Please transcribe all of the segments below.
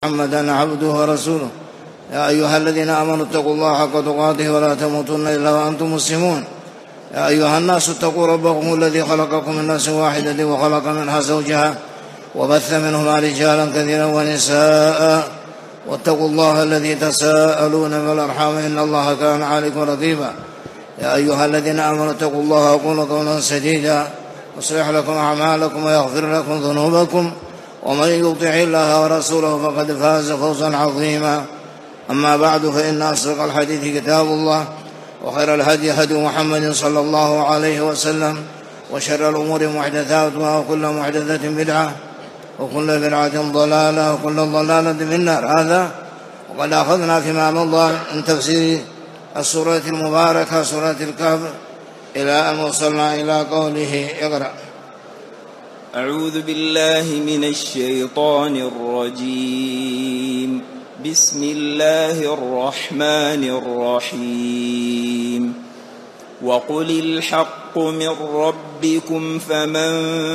محمدا عبده ورسوله. يا أيها الذين آمنوا اتقوا الله حق تقاته ولا تموتن إلا وأنتم مسلمون. يا أيها الناس اتقوا ربكم الذي خلقكم من نفس واحدة وخلق منها زوجها وبث منهما رجالا كثيرا ونساء واتقوا الله الذي تساءلون بالأرحام إن الله كان عليكم رقيبا. يا أيها الذين آمنوا اتقوا الله وقولوا قولا سديدا يصلح لكم أعمالكم ويغفر لكم ذنوبكم ومن يطع الله ورسوله فقد فاز فوزا عظيما. أما بعد فإن أصدق الحديث كتاب الله وخير الهدي هدي محمد صلى الله عليه وسلم وشر الأمور محدثاتها وكل محدثة بدعة وكل بدعة ضلالة وكل ضلالة في النار. هذا وقد أخذنا فيما مضى من تفسير السورة المباركة سورة الكهف إلى أن وصلنا إلى قوله اقرأ. أعوذ بالله من الشيطان الرجيم. بسم الله الرحمن الرحيم. وقل الحق من ربكم فمن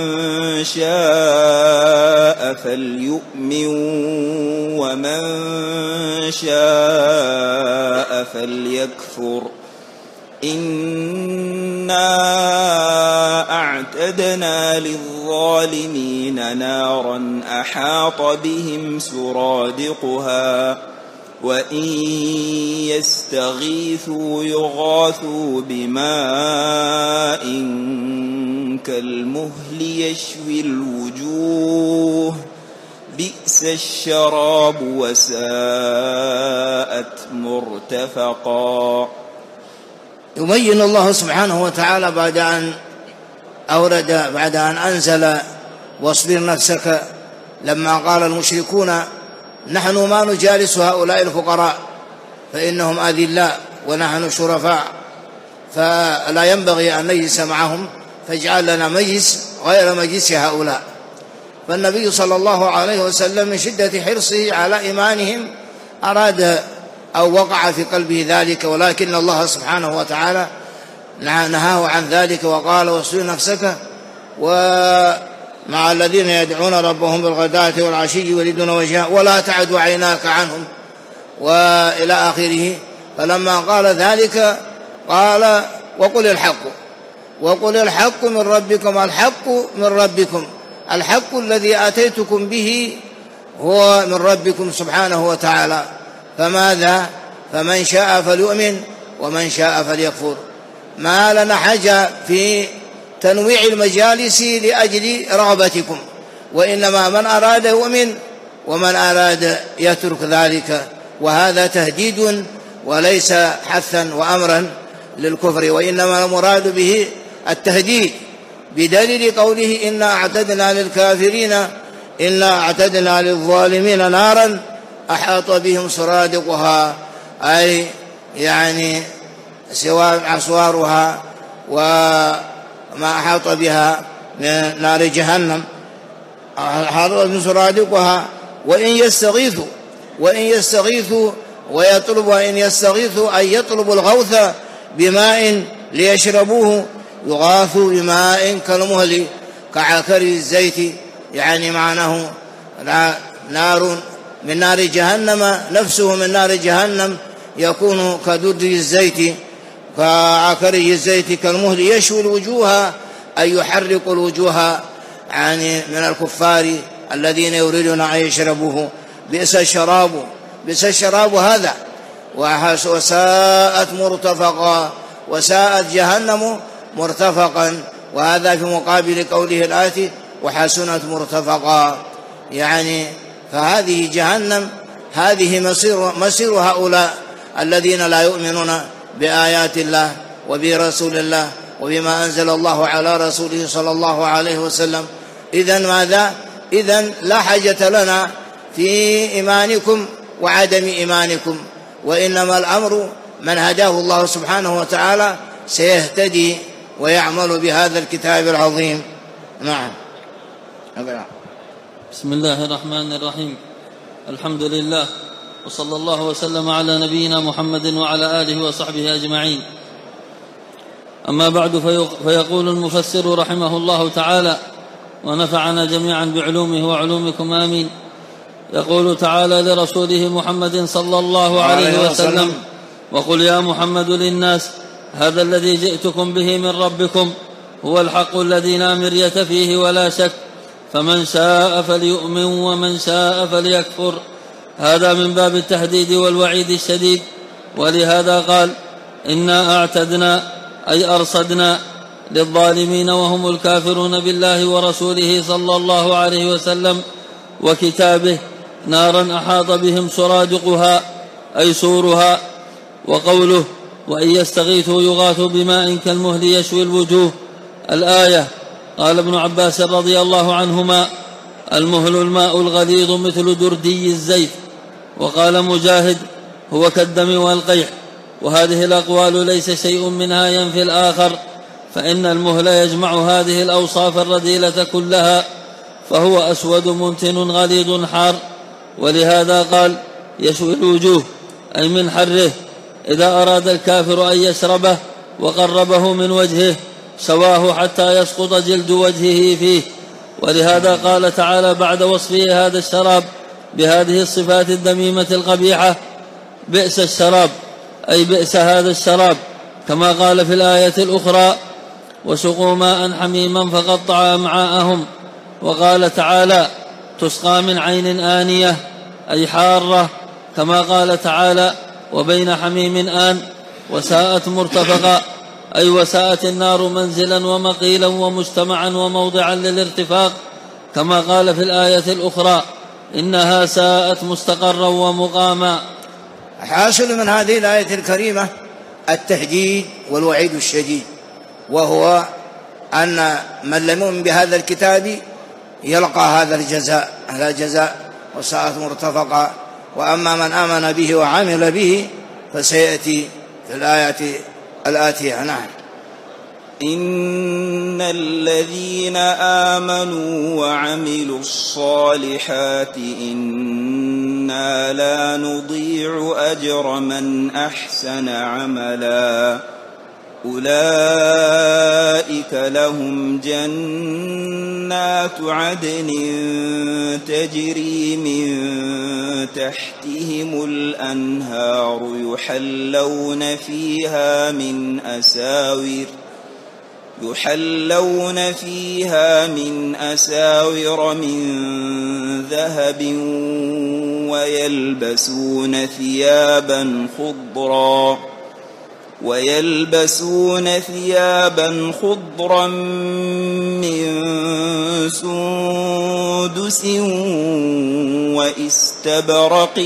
شاء فليؤمن ومن شاء فليكفر. إنا أعتدنا للظالمين نارا أحاط بهم سرادقها وإن يستغيثوا يغاثوا بماء كالمهل يشوي الوجوه بئس الشراب وساءت مرتفقا. يبين الله سبحانه وتعالى بعد أن أنزل واصبر نفسك لما قال المشركون نحن ما نجالس هؤلاء الفقراء فإنهم أذلاء ونحن شرفاء فلا ينبغي أن نجلس معهم فاجعل لنا مجلس غير مجلس هؤلاء. فالنبي صلى الله عليه وسلم من شدة حرصه على إيمانهم أراد أو وقع في قلبه ذلك، ولكن الله سبحانه وتعالى نهاه عن ذلك وقال واصبر نفسك ومع الذين يدعون ربهم بالغداة والعشي يريدون وجهه ولا تعد عيناك عنهم وإلى آخره. فلما قال ذلك قال وقل الحق من ربكم. الحق من ربكم، الحق الذي آتيتكم به هو من ربكم سبحانه وتعالى. فماذا؟ فمن شاء فليؤمن ومن شاء فليكفر. ما لنا حاجة في تنويع المجالس لأجل رغبتكم، وإنما من أراد يؤمن ومن أراد يترك ذلك، وهذا تهديد وليس حثا وأمرا للكفر، وإنما المراد به التهديد بدليل قوله إنا أعتدنا للكافرين إنا أعتدنا للظالمين نارا أحاط بهم سرادقها، أي يعني أسوارها وما أحاط بها من نار جهنم أحاط بهم سرادقها. وإن يستغيثوا ويطلبوا أن يستغيثوا أن يطلبوا الغوث بماء ليشربوه يغاثوا بماء كالمهل كعكر الزيت، يعني معناه نار من نار جهنم نفسه من نار جهنم يكون كدرج الزيت كعكري الزيت كالمهل يشوي الوجوه أي يحرق الوجوه يعني من الكفار الذين يريدون أن يشربوه. بئس الشراب هذا وساءت مرتفقا، وساءت جهنم مرتفقا، وهذا في مقابل قوله الآتي وحسنت مرتفقا. يعني فهذه جهنم هذه مصير هؤلاء الذين لا يؤمنون بآيات الله وبرسول الله وبما أنزل الله على رسوله صلى الله عليه وسلم. إذن ماذا؟ إذن لا حاجة لنا في إيمانكم وعدم إيمانكم، وإنما الأمر من هداه الله سبحانه وتعالى سيهتدي ويعمل بهذا الكتاب العظيم. نعم. بسم الله الرحمن الرحيم. الحمد لله وصلى الله وسلم على نبينا محمد وعلى آله وصحبه أجمعين. أما بعد فيقول المفسر رحمه الله تعالى ونفعنا جميعا بعلومه وعلومكم آمين. يقول تعالى لرسوله محمد صلى الله عليه وسلم: وقل يا محمد للناس هذا الذي جئتكم به من ربكم هو الحق الذي لا مرية فيه ولا شك، فمن شاء فليؤمن ومن شاء فليكفر. هذا من باب التهديد والوعيد الشديد، ولهذا قال: إنا أعتدنا أي أرصدنا للظالمين وهم الكافرون بالله ورسوله صلى الله عليه وسلم وكتابه نارا أحاط بهم سرادقها أي سورها. وقوله: وإن يستغيثوا يغاثوا بماء كالمهل يشوي الوجوه، الآية. قال ابن عباس رضي الله عنهما: المهل الماء الغليظ مثل دردي الزيت. وقال مجاهد: هو كالدم والقيح. وهذه الأقوال ليس شيء منها ينفي الآخر، فإن المهل يجمع هذه الأوصاف الرذيلة كلها، فهو أسود منتن غليظ حار. ولهذا قال: يشوي الوجوه أي من حره. إذا أراد الكافر أن يشربه وقربه من وجهه سواه حتى يسقط جلد وجهه فيه. ولهذا قال تعالى بعد وصفه هذا الشراب بهذه الصفات الذميمة القبيحة: بئس الشراب أي بئس هذا الشراب، كما قال في الآية الأخرى: وسقوا ماء حميما فقطع أمعاءهم. وقال تعالى: تسقى من عين آنية أي حارة، كما قال تعالى: وبين حميم آن. وساءت مرتفقا أي وساءت النار منزلا ومقيلا ومجتمعا وموضعا للارتفاق، كما قال في الآية الأخرى: إنها ساءت مستقرا ومقاما. حاصل من هذه الآية الكريمة التهديد والوعيد الشديد، وهو أن من لم يؤمن بهذا الكتاب يلقى هذا الجزاء وساءت مرتفقا. وأما من آمن به وعمل به فسيأتي في الآيات الآتية. نعم. إن الذين آمنوا وعملوا الصالحات إنا لا نضيع أجر من أحسن عملا أولئك لهم جنات عدن تجري من تحتهم الأنهار يحلون فيها من أساور من خذاب ويلبسون ثيابا خضرا من سندس واستبرق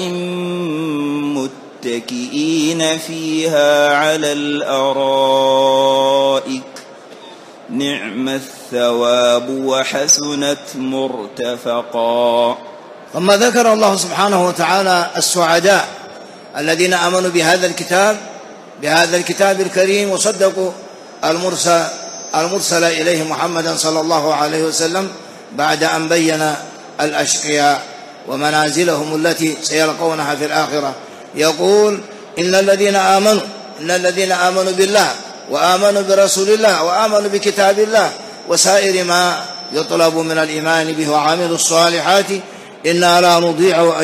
متكئين فيها على الأرائك نعم الثواب وحسنت مرتفقا. ثم ذكر الله سبحانه وتعالى السعداء الذين آمنوا بهذا الكتاب الكريم وصدقوا المرسل إليه محمدا صلى الله عليه وسلم، بعد أن بين الأشقياء ومنازلهم التي سيلقونها في الآخرة. يقول: إن الذين آمنوا بالله وآمنوا برسول الله وآمنوا بكتاب الله وسائر ما يطلب من الإيمان به وعملوا الصالحات إنا لا نضيع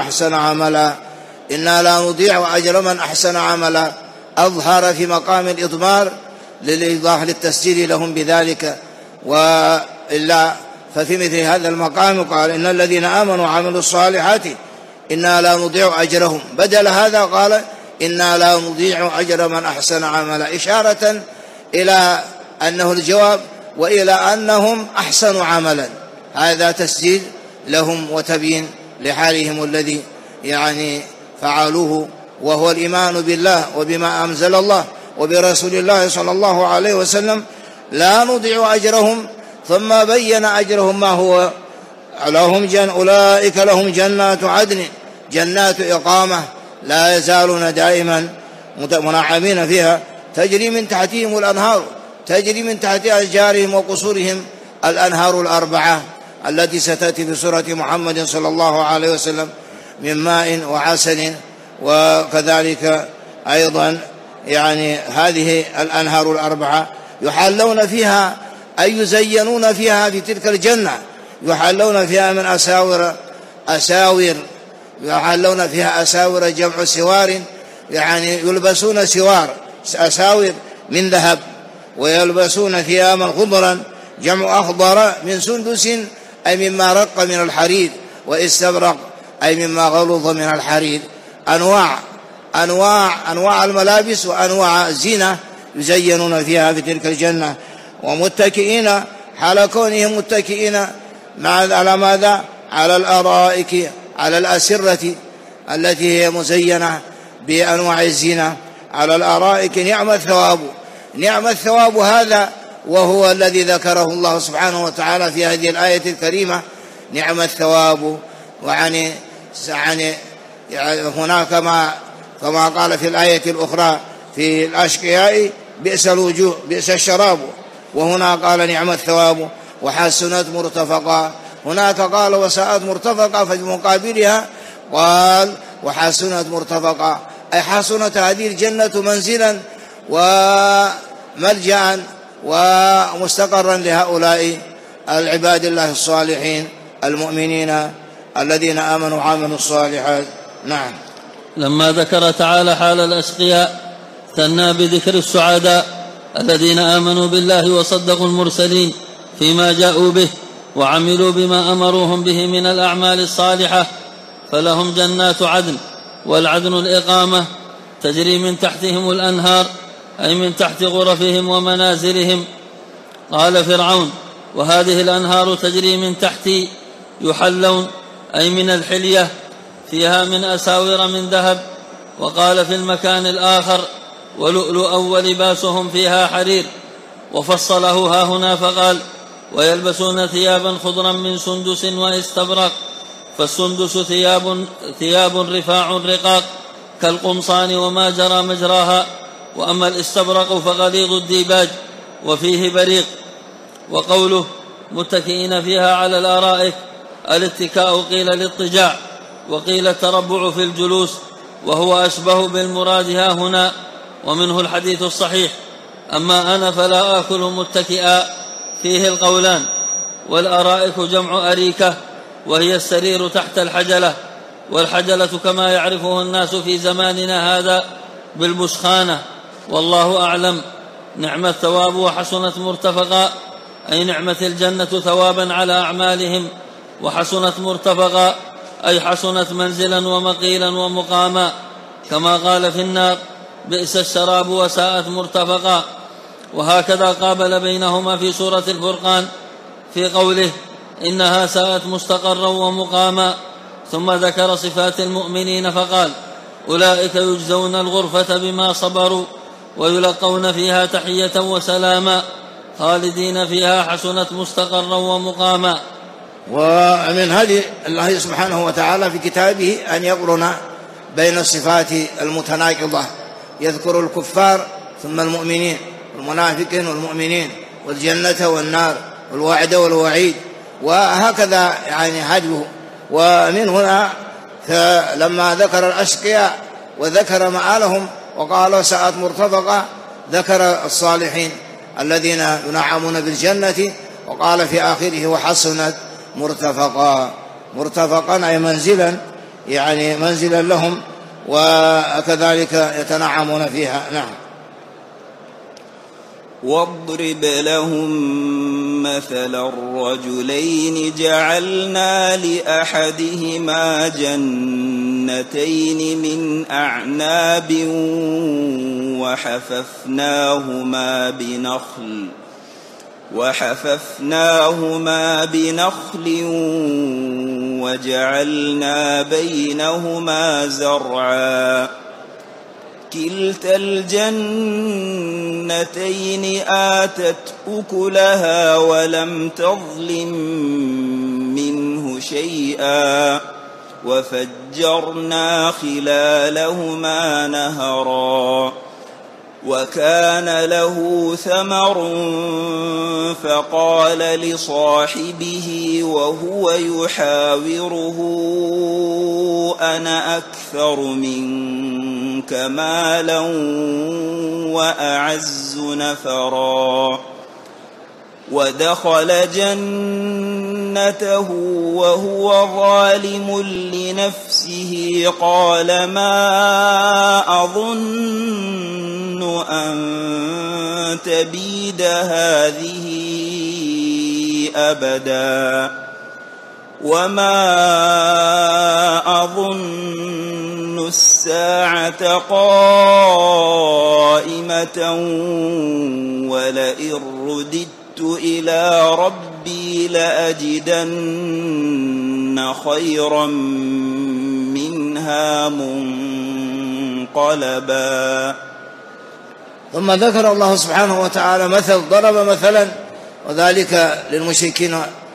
أجر من أحسن عملا. أظهر في مقام الإضمار للإيضاح للتسجيل لهم بذلك، وإلا ففي مثل هذا المقام قال: إن الذين آمنوا وعملوا الصالحات إنا لا نضيع أجرهم. بدل هذا قال: إنا لا نضيع أجر من أحسن عملا، إشارة إلى أنه الجواب وإلى أنهم أحسنوا عملا. هذا تسجيل لهم وتبيين لحالهم الذي فعلوه، وهو الإيمان بالله وبما أنزل الله وبرسول الله صلى الله عليه وسلم. لا نضيع أجرهم، ثم بين أجرهم ما هو لهم. أولئك لهم جنات عدن، جنات إقامة لا يزالون دائما منعمين فيها، تجري من تحتهم الأنهار، تجري من تحت أشجارهم وقصورهم الأنهار الأربعة التي ستأتي في سورة محمد صلى الله عليه وسلم من ماء وعسل. وكذلك أيضا هذه الأنهار الأربعة يحلون فيها أي يزينون فيها في تلك الجنة، يحلون فيها من أساور أساور، يحلون فيها أساور جمع سوار، يعني يلبسون سوار أساور من ذهب، ويلبسون ثيابا خضرا جمع أخضر من سندس أي مما رق من الحرير، واستبرق أي مما غلظ من الحرير. أنواع الملابس وأنواع الزينة يزينون فيها في تلك الجنة. ومتكئين حال كونهم متكئين على ماذا؟ على الأرائك، على الأسرة التي هي مزينة بأنواع الزينة على الأرائك. نعم الثواب هذا، وهو الذي ذكره الله سبحانه وتعالى في هذه الآية الكريمة. نعم الثواب، ويعني هناك كما قال في الآية الأخرى في الأشقياء بئس الوجوه بئس الشراب، وهنا قال نعم الثواب وحسنت مرتفقا. هناك قال وساءت مرتفقا، ففي مقابلها قال وحسنت مرتفقا، أي حسنت هذه الجنة منزلا وملجأ ومستقرا لهؤلاء العباد الله الصالحين المؤمنين الذين آمنوا وعملوا الصالحات. نعم. لما ذكر تعالى حال الأشقياء ثنى بذكر السعداء الذين آمنوا بالله وصدقوا المرسلين فيما جاءوا به وعملوا بما أمروهم به من الأعمال الصالحة، فلهم جنات عدن، والعدن الإقامة، تجري من تحتهم الأنهار، أي من تحت غرفهم ومنازلهم. قال فرعون وهذه الأنهار تجري من تحتي، يحلون أي من الحلية، فيها من أساور من ذهب. وقال في المكان الآخر ولؤلؤا ولباسهم فيها حرير، وفصله ها هنا فقال ويلبسون ثيابا خضرا من سندس واستبرق. فالسندس ثياب رفاع رقاق كالقمصان وما جرى مجراها، وأما الاستبرق فغليظ الديباج وفيه بريق. وقوله متكئين فيها على الأرائك، الاتكاء قيل الاضطجاع وقيل التربع في الجلوس، وهو أشبه بالمراد ها هنا، ومنه الحديث الصحيح أما أنا فلا آكل متكئا، فيه القولان. والأرائك جمع أريكة، وهي السرير تحت الحجلة، والحجلة كما يعرفه الناس في زماننا هذا بالبشخانة، والله أعلم. نعم الثواب وحسنت مرتفقا، أي نعمت الجنة ثوابا على أعمالهم، وحسنت مرتفقا أي حسنت منزلا ومقيلا ومقاما، كما قال في النار بئس الشراب وساءت مرتفقا. وهكذا قابل بينهما في سورة الفرقان في قوله إنها ساءت مستقرا ومقاما. ثم ذكر صفات المؤمنين فقال أولئك يجزون الغرفة بما صبروا ويلقون فيها تحية وسلاما خالدين فيها حسنت مستقرا ومقاما. ومن هدي الله سبحانه وتعالى في كتابه أن يقرن بين الصفات المتناقضة، يذكر الكفار ثم المؤمنين، والمنافقين والمؤمنين، والجنة والنار، والوعد والوعيد، وهكذا يعني هديه. ومن هنا لما ذكر الأشقياء وذكر مآلهم وقال ساءت مرتفقة، ذكر الصالحين الذين ينعمون بالجنة، وقال في آخره وحسنت مرتفقا أي منزلا، يعني منزلا لهم، وكذلك يتنعمون فيها. نعم. واضرب لهم مثل الرجلين جعلنا لأحدهما جنتين من أعناب وحففناهما بنخل وجعلنا بينهما زرعا كلتا الجنتين آتت أكلها ولم تظلم منه شيئا وفجرنا خلالهما نهرا وكان له ثمر فقال لصاحبه وهو يحاوره أنا أكثر منك مالا وأعز نفرا ودخل جنته جنته وهو ظالم لنفسه قال ما أظن أن تبيد هذه أبدا وما أظن الساعة قائمة ولئن رددت إلى ربي لأجدن خيرا منها منقلبا. ثم ذكر الله سبحانه وتعالى ضرب مثلا، وذلك للمشركين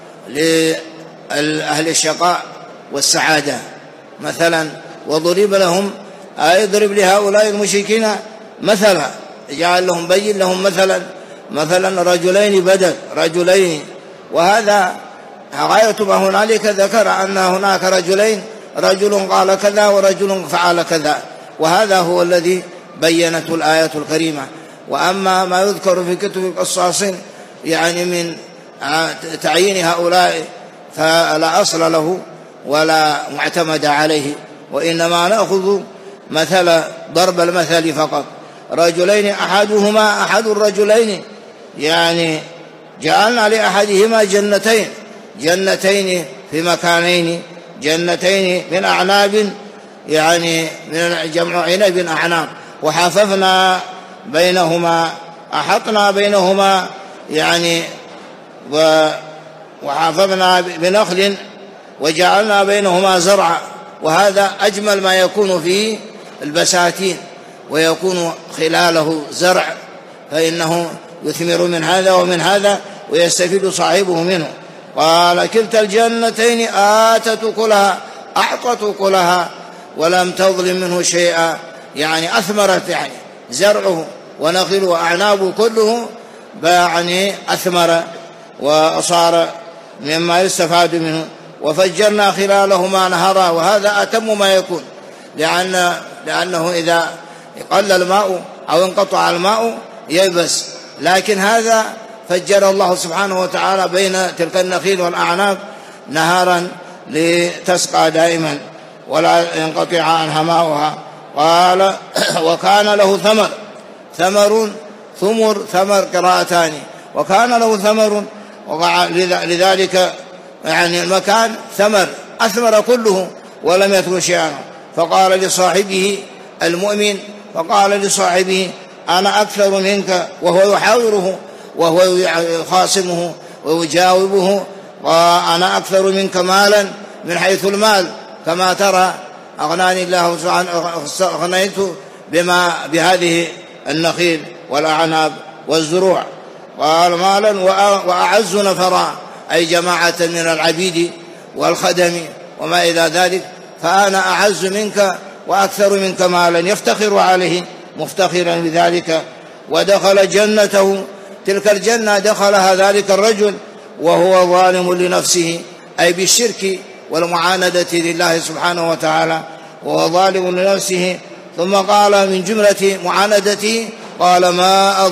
لأهل الشقاء والسعادة مثلا، وضرب لهم يضرب لهؤلاء المشركين مثلا، جعل لهم بين لهم مثلا رجلين بدل رجلين، وهذا غاية ما هنالك ذكر أن هناك رجلين، رجل قال كذا ورجل فعل كذا، وهذا هو الذي بينته الآية الكريمة. وأما ما يذكر في كتب القصاص يعني من تعيين هؤلاء فلا أصل له ولا معتمد عليه، وإنما نأخذ ضرب المثل فقط. رجلين أحد الرجلين يعني جعلنا لأحدهما جنتين في مكانين، جنتين من أعناب يعني من جمع عنب أعناب، وحففنا بينهما أحطنا بينهما يعني وحففنا بنخل وجعلنا بينهما زرعا. وهذا أجمل ما يكون في البساتين، ويكون خلاله زرع، فإنه يثمر من هذا ومن هذا ويستفيد صاحبه منه. قال كلتا الجنتين آتت كلها، أعطت كلها ولم تظلم منه شيئا، يعني أثمرت، يعني زرعه ونخل وأعناب كله يعني أثمر وصار مما يستفاد منه. وفجرنا خلالهما نهرا، وهذا أتم ما يكون، لأنه إذا قل الماء أو انقطع الماء ييبس، لكن هذا فجر الله سبحانه وتعالى بين تلك النخيل والأعناب نهارا لتسقى دائما ولا ينقطع عنها ماؤها. قال وكان له ثمر قراءتان، وكان له ثمر، لذلك يعني المكان أثمر كله ولم يترك شيئا. فقال لصاحبه المؤمن، فقال لصاحبه أنا أكثر منك، وهو يحاوره وهو يخاصمه ويجاوبه، وأنا أكثر منك مالا من حيث المال، كما ترى أغناني الله سبحانه، أغنيت بهذه النخيل والأعناب والزروع. قال مالا وأعز نفرا، أي جماعة من العبيد والخدم وما إلى ذلك، فأنا أعز منك وأكثر منك مالا، يفتخر عليه مفتخرا بذلك. ودخل جنته، تلك الجنة دخلها ذلك الرجل وهو ظالم لنفسه، أي بالشرك والمعاندة لله سبحانه وتعالى، وهو ظالم لنفسه. ثم قال من جملة معاندته قال ما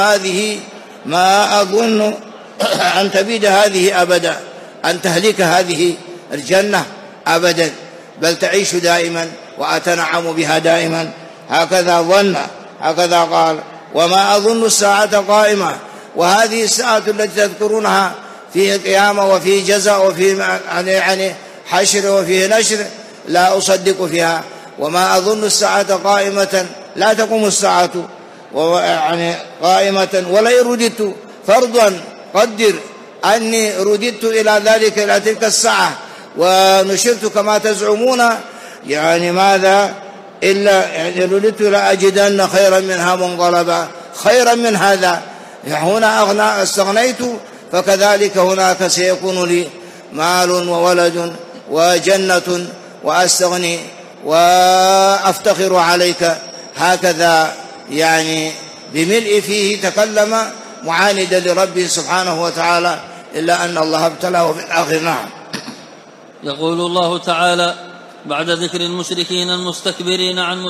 أظن أن تبيد هذه أبدا، أن تهلك هذه الجنة أبدا، بل تعيش دائما وأتنعم بها دائما. هكذا ظن، هكذا قال. وما أظن الساعة قائمة، وهذه الساعة التي تذكرونها فيه قيامة وفيه جزاء وفيه يعني حشر وفيه نشر، لا أصدق فيها. وما أظن الساعة قائمة، لا تقوم الساعة يعني قائمة، ولا رددت فرضا، قدر أني رددت إلى ذلك، إلى تلك الساعة ونشرت كما تزعمون، يعني ماذا إلا يعني رددت لأجدن خيرا منها منقلبا، خيرا من هذا. هنا استغنيت، فكذلك هناك سيكون لي مال وولد وجنة وأستغني وأفتخر عليك. هكذا يعني بملء فيه تكلم معاندا لربه سبحانه وتعالى، إلا أن الله ابتلاه في الآخر. نعم. يقول الله تعالى بعد ذكر المشركين المستكبرين عن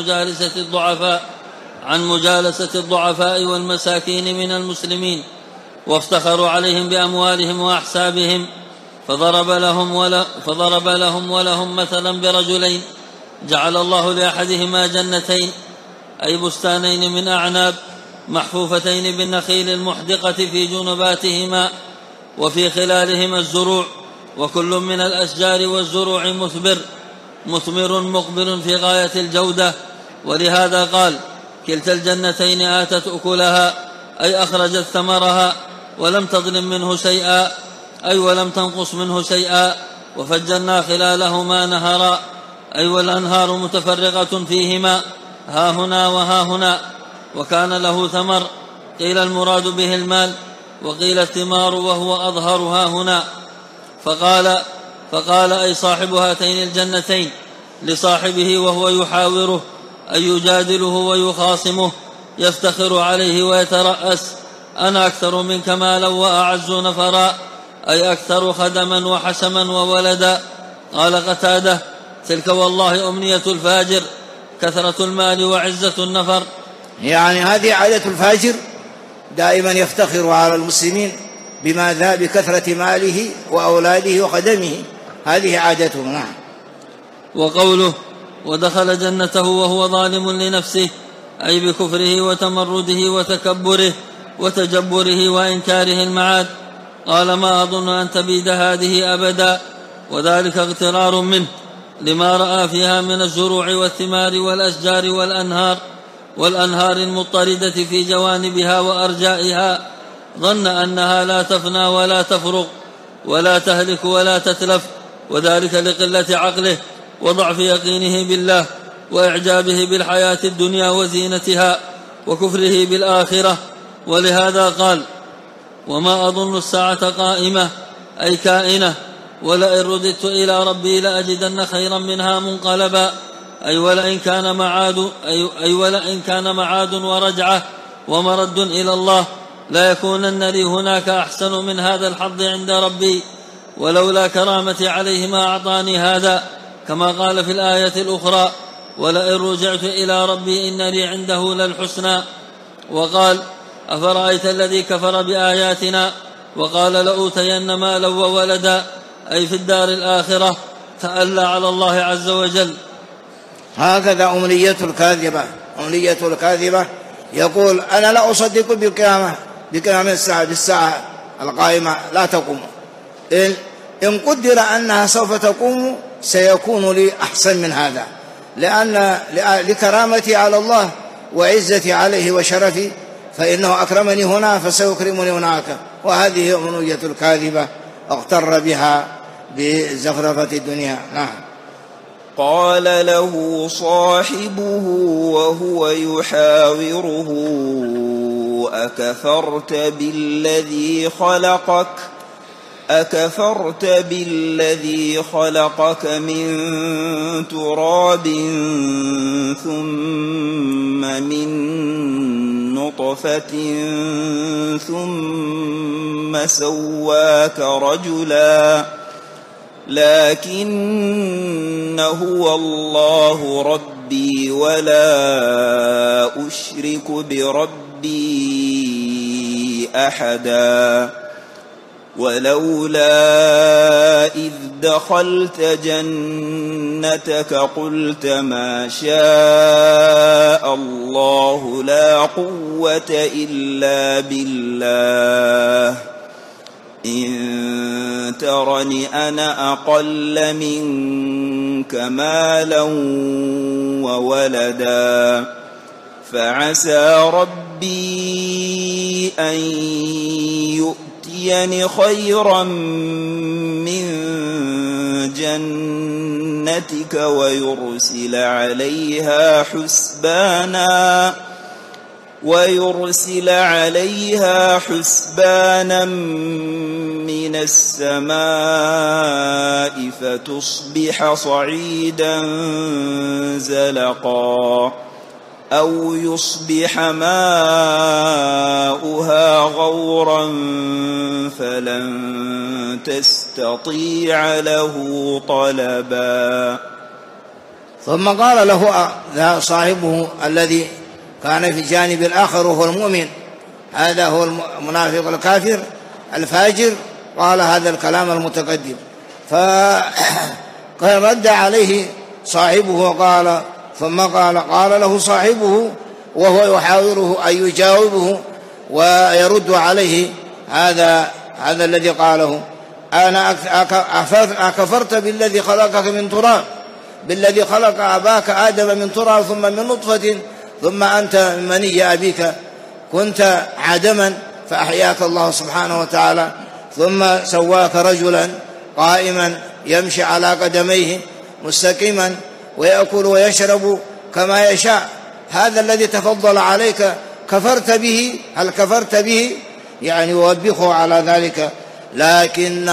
مجالسة الضعفاء والمساكين من المسلمين، وافتخروا عليهم بأموالهم وأحسابهم، فضرب لهم ولهم مثلا برجلين جعل الله لأحدهما جنتين أي بستانين من أعناب محفوفتين بالنخيل المحدقة في جنباتهما وفي خلالهما الزروع، وكل من الأشجار والزروع مثمر مقبل في غاية الجودة، ولهذا قال كلتا الجنتين آتت أكلها أي أخرجت ثمرها ولم تظلم منه شيئا أي ولم تنقص منه شيئا، وفجرنا خلالهما نهرا أي والأنهار متفرقة فيهما ها هنا وها هنا، وكان له ثمر قيل المراد به المال وقيل الثمار وهو أظهر ها هنا. فقال أي صاحب هاتين الجنتين لصاحبه وهو يحاوره أي يجادله ويخاصمه يفتخر عليه ويترأس أنا أكثر منك مالا وأعز نفرا أي أكثر خدما وحشما وولدا. قال قتادة تلك والله أمنية الفاجر كثرة المال وعزة النفر. يعني هذه عادة الفاجر دائما يفتخر على المسلمين بماذا؟ بكثرة ماله وأولاده وخدمه، هذه عادته. نعم. وقوله ودخل جنته وهو ظالم لنفسه أي بكفره وتمرده وتكبره وتجبره وإنكاره المعاد. قال ما أظن أن تبيد هذه أبدا، وذلك اغترار منه لما رأى فيها من الزروع والثمار والأشجار والأنهار المضطردة في جوانبها وأرجائها، ظن أنها لا تفنى ولا تفرغ ولا تهلك ولا تتلف، وذلك لقلة عقله وضعف يقينه بالله وإعجابه بالحياة الدنيا وزينتها وكفره بالآخرة. ولهذا قال وما أظن الساعة قائمة أي كائنة ولئن رددت إلى ربي لأجدن خيرا منها منقلبا أي ولئن كان معاد ورجعة ومرد إلى الله لا يكونن لي هناك أحسن من هذا الحظ عند ربي، ولولا كرامتي عليه ما أعطاني هذا، كما قال في الآية الأخرى ولئن رجعت إلى ربي إن لي عنده للحسنى. وقال أفرأيت الذي كفر بآياتنا وقال لأوتين مالا وولدا أي في الدار الآخرة، تألى على الله عز وجل. هكذا أمنية الكاذبة يقول أنا لا أصدق بقيام الساعة، بالساعة القائمة لا تقوم، إن قدر أنها سوف تقوم سيكون لي أحسن من هذا، لأن لكرامتي على الله وعزتي عليه وشرفي، فإنه أكرمني هنا فسيكرمني هناك. وهذه أمنية الكاذبة اغتر بها بزخرفة الدنيا. نعم. قال له صاحبه وهو يحاوره أكفرت بالذي خلقك من تراب ثم من نطفة ثم سواك رجلا لكن هو الله ربي ولا أشرك بربي أحدا. ولولا إذ دخلت جنتك قلت ما شاء الله لا قوة إلا بالله إن ترني أنا أقل منك مالا وولدا فعسى ربي أن يؤتيني خيرا من جنتك ويرسل عليها حسبانا من السماء فتصبح صعيدا زلقا أو يصبح ماؤها غورا فلن تستطيع له طلبا. ثم قال له صاحبه الذي كان في الجانب الآخر وهو المؤمن، هذا هو المنافق الكافر الفاجر قال هذا الكلام المتقدم. فرد عليه صاحبه وقال، ثم قال له صاحبه وهو يحاوره أن يجاوبه ويرد عليه هذا الذي قاله: أنا أكفرت بالذي خلقك من تراب، بالذي خلق أباك آدم من تراب ثم من نطفة ثم أنت من مني أبيك كنت عدما فأحياك الله سبحانه وتعالى ثم سواك رجلا قائما يمشي على قدميه مستقيما ويأكل ويشرب كما يشاء. هذا الذي تفضل عليك كفرت به؟ هل كفرت به؟ يعني يوبخه على ذلك. لكن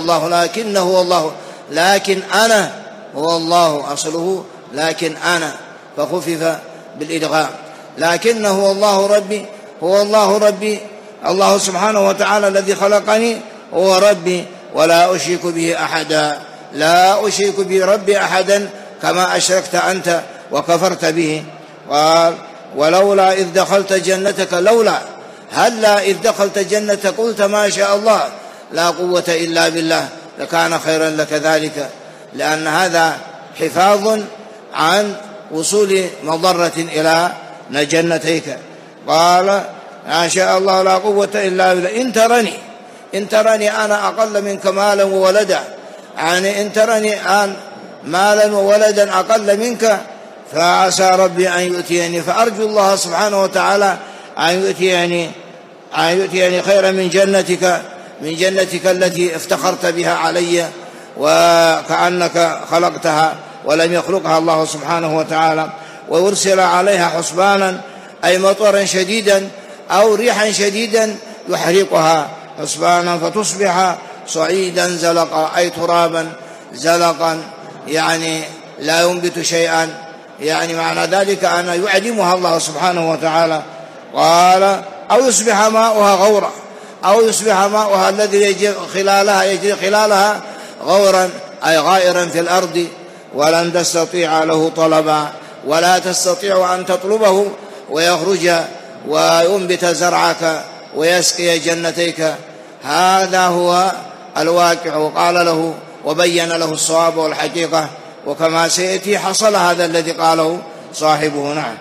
أنا هو الله أصله، لكن أنا فخفف بالإدغام. لكن هو الله ربي الله سبحانه وتعالى الذي خلقني هو ربي ولا أشرك به أحدا، لا أشرك به ربي أحدا كما أشركت أنت وكفرت به. قال: ولولا إذ دخلت جنتك، هلا إذ دخلت جنتك قلت ما شاء الله لا قوة إلا بالله لكان خيرا لك ذلك، لأن هذا حفاظ عن وصول مضرة إلى جنتيك. قال: ما شاء الله لا قوة إلا بالله إن ترني أنا أقل منك مالا وولدا، يعني إن ترني أنا مالا وولدا أقل منك فعسى ربي أن يؤتيني، فأرجو الله سبحانه وتعالى أن يؤتيني خيرا من جنتك التي افتخرت بها علي وكأنك خلقتها ولم يخلقها الله سبحانه وتعالى، ويرسل عليها حسبانا أي مطرا شديدا أو ريحا شديدا يحرقها حسبانا فتصبح صعيدا زلقا أي ترابا زلقا، يعني لا ينبت شيئا، يعني معنى ذلك أن يعدمها الله سبحانه وتعالى. قال: أو يصبح ماؤها غورا، أو يصبح ماؤها الذي يجري خلالها غورا أي غائرا في الأرض ولن تستطيع له طلبا، ولا تستطيع أن تطلبه ويخرج وينبت زرعك ويسقي جنتيك. هذا هو الواقع. وقال له وبين له الصواب والحقيقة، وكما سيأتي حصل هذا الذي قاله صاحبه. نعم.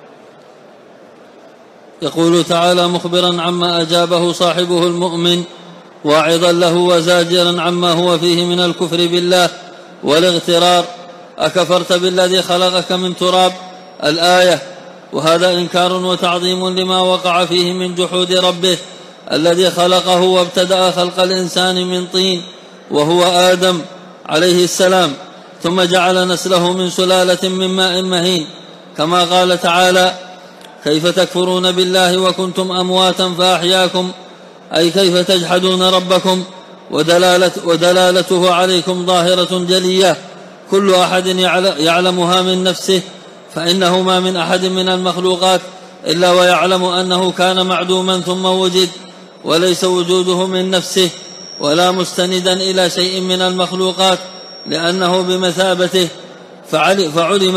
يقول تعالى مخبرا عما أجابه صاحبه المؤمن واعظا له وزاجرا عما هو فيه من الكفر بالله والاغترار: أكفرت بالذي خلقك من تراب؟ الآية. وهذا إنكار وتعظيم لما وقع فيه من جحود ربه الذي خلقه وابتدأ خلق الإنسان من طين وهو آدم عليه السلام، ثم جعل نسله من سلالة من ماء مهين، كما قال تعالى: كيف تكفرون بالله وكنتم أمواتا فأحياكم، أي كيف تجحدون ربكم. ودلالته عليكم ظاهرة جلية كل أحد يعلمها من نفسه، فإنه ما من أحد من المخلوقات إلا ويعلم أنه كان معدوما ثم وجد، وليس وجوده من نفسه ولا مستندا إلى شيء من المخلوقات لأنه بمثابته، فعلم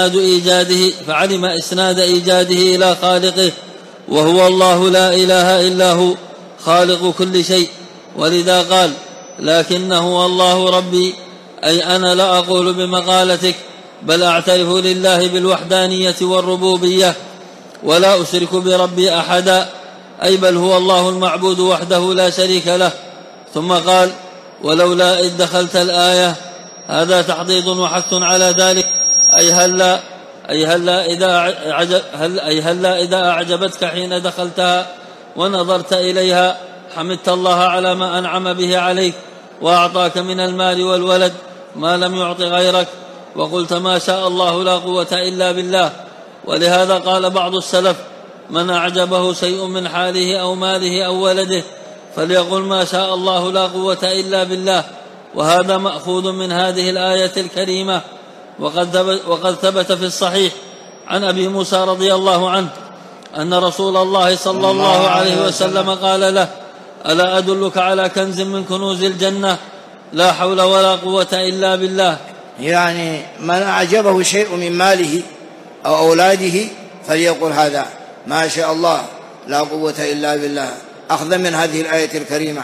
إسناد إيجاده إلى خالقه، وهو الله لا إله إلا هو خالق كل شيء. ولذا قال: لكنه الله ربي، أي أنا لا أقول بمقالتك بل أعترف لله بالوحدانية والربوبية ولا أشرك بربي أحدا، أي بل هو الله المعبود وحده لا شريك له. ثم قال: ولولا إذ دخلت الآية. هذا تحضيض وحث على ذلك، أي هلا إذا أعجبتك حين دخلتها ونظرت إليها حمدت الله على ما أنعم به عليك وأعطاك من المال والولد ما لم يعط غيرك، وقلت ما شاء الله لا قوة إلا بالله. ولهذا قال بعض السلف: من أعجبه شيء من حاله أو ماله أو ولده فليقل ما شاء الله لا قوة إلا بالله. وهذا مأخوذ من هذه الآية الكريمة. وقد ثبت في الصحيح عن أبي موسى رضي الله عنه أن رسول الله صلى الله عليه وسلم قال له: ألا أدلك على كنز من كنوز الجنة لا حول ولا قوة إلا بالله. يعني من أعجبه شيء من ماله أو أولاده فليقل هذا ما شاء الله لا قوة إلا بالله، أخذا من هذه الآية الكريمة.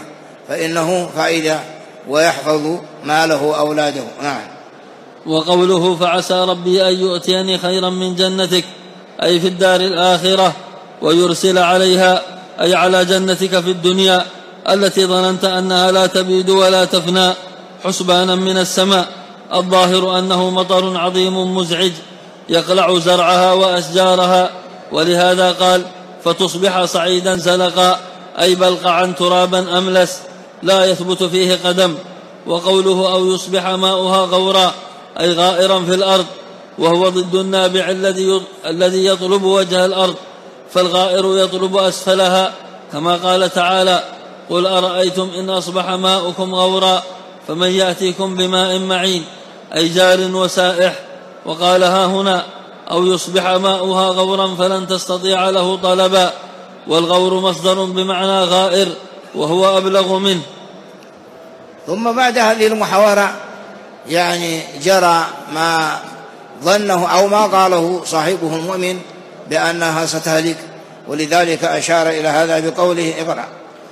فإنه فائدة ويحفظ ماله أولاده. نعم. وقوله فعسى ربي أن يؤتيني خيرا من جنتك أي في الدار الآخرة ويرسل عليها أي على جنتك في الدنيا التي ظننت أنها لا تبيد ولا تفنى حسبانا من السماء. الظاهر أنه مطر عظيم مزعج يقلع زرعها وأشجارها، ولهذا قال فتصبح صعيدا زلقا أي بلقعا ترابا أملس لا يثبت فيه قدم. وقوله أو يصبح ماؤها غورا أي غائرا في الأرض، وهو ضد النابع الذي يطلب وجه الأرض، فالغائر يطلب أسفلها، كما قال تعالى قل أرأيتم إن أصبح ماؤكم غورا فمن يأتيكم بماء معين أي جار وسائح. وقال ها هنا أو يصبح ماؤها غورا فلن تستطيع له طلبا، والغور مصدر بمعنى غائر وهو أبلغ منه. ثم بعد هذه المحاورة يعني جرى ما ظنه أو ما قاله صاحبه المؤمن بأنها ستهلك، ولذلك أشار إلى هذا بقوله اقرأ.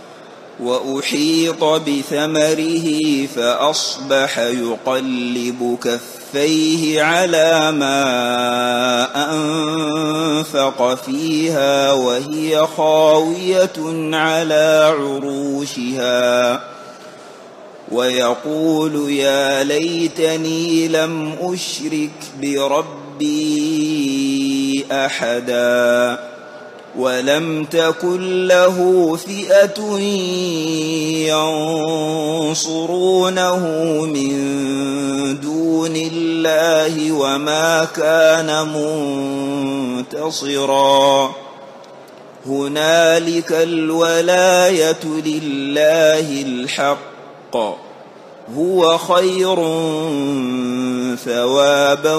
وأحيط بثمره فأصبح يقلب كفيه على ما أنفق فيها وهي خاوية على عروشها ويقول يا ليتني لم أشرك بربي أحدا ولم تكن له فئة ينصرونه من دون الله وما كان منتصرا. هنالك الولاية لله الحق هو خير ثوابا